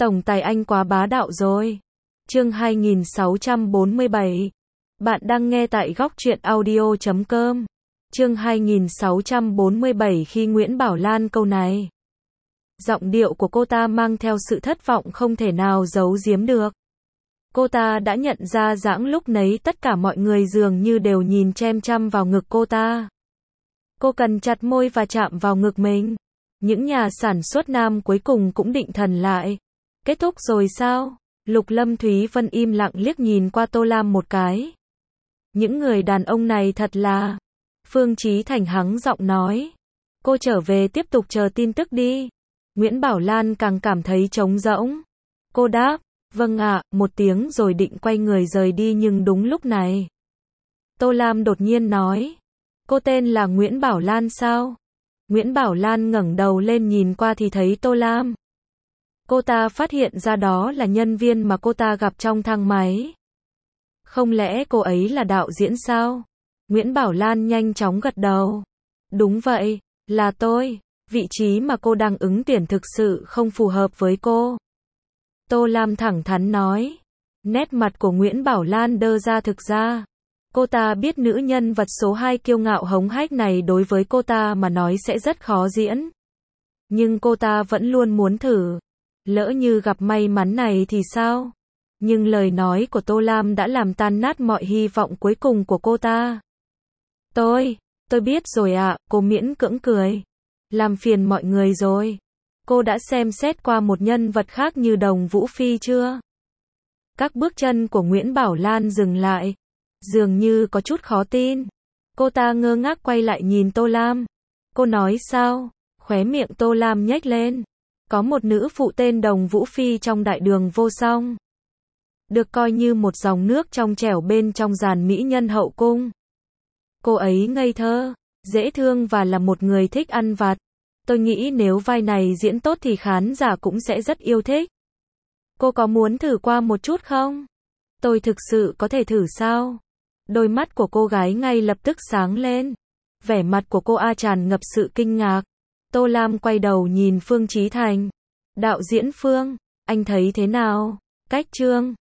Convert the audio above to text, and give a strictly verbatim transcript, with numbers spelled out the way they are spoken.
Tổng tài anh quá bá đạo rồi. Chương hai nghìn sáu trăm bốn mươi bảy. Bạn đang nghe tại góc truyện audio chấm com. Chương hai nghìn sáu trăm bốn mươi bảy khi Nguyễn Bảo Lan câu này. Giọng điệu của cô ta mang theo sự thất vọng không thể nào giấu giếm được. Cô ta đã nhận ra rằng lúc nấy tất cả mọi người dường như đều nhìn chăm chăm vào ngực cô ta. Cô cần chặt môi và chạm vào ngực mình. Những nhà sản xuất nam cuối cùng cũng định thần lại. Kết thúc rồi sao? Lục Lâm Thúy Vân im lặng liếc nhìn qua Tô Lam một cái. Những người đàn ông này thật là... Phương Chí Thành hắng giọng nói. Cô trở về tiếp tục chờ tin tức đi. Nguyễn Bảo Lan càng cảm thấy trống rỗng. Cô đáp, vâng ạ, một tiếng rồi định quay người rời đi nhưng đúng lúc này. Tô Lam đột nhiên nói. Cô tên là Nguyễn Bảo Lan sao? Nguyễn Bảo Lan ngẩng đầu lên nhìn qua thì thấy Tô Lam. Cô ta phát hiện ra đó là nhân viên mà cô ta gặp trong thang máy. Không lẽ cô ấy là đạo diễn sao? Nguyễn Bảo Lan nhanh chóng gật đầu. Đúng vậy, là tôi. Vị trí mà cô đang ứng tuyển thực sự không phù hợp với cô. Tô Lam thẳng thắn nói. Nét mặt của Nguyễn Bảo Lan đơ ra thực ra. Cô ta biết nữ nhân vật số hai kiêu ngạo hống hách này đối với cô ta mà nói sẽ rất khó diễn. Nhưng cô ta vẫn luôn muốn thử. Lỡ như gặp may mắn này thì sao? Nhưng lời nói của Tô Lam đã làm tan nát mọi hy vọng cuối cùng của cô ta. Tôi, tôi biết rồi ạ, cô miễn cưỡng cười. Làm phiền mọi người rồi. Cô đã xem xét qua một nhân vật khác như Đồng Vũ Phi chưa? Các bước chân của Nguyễn Bảo Lan dừng lại. Dường như có chút khó tin. Cô ta ngơ ngác quay lại nhìn Tô Lam. Cô nói sao? Khóe miệng Tô Lam nhếch lên. Có một nữ phụ tên Đồng Vũ Phi trong Đại Đường Vô Song. Được coi như một dòng nước trong trẻo bên trong dàn mỹ nhân hậu cung. Cô ấy ngây thơ, dễ thương và là một người thích ăn vặt. Tôi nghĩ nếu vai này diễn tốt thì khán giả cũng sẽ rất yêu thích. Cô có muốn thử qua một chút không? Tôi thực sự có thể thử sao? Đôi mắt của cô gái ngay lập tức sáng lên. Vẻ mặt của cô A tràn ngập sự kinh ngạc. Tô Lam quay đầu nhìn Phương Chí Thành. Đạo diễn Phương, anh thấy thế nào? Cách chương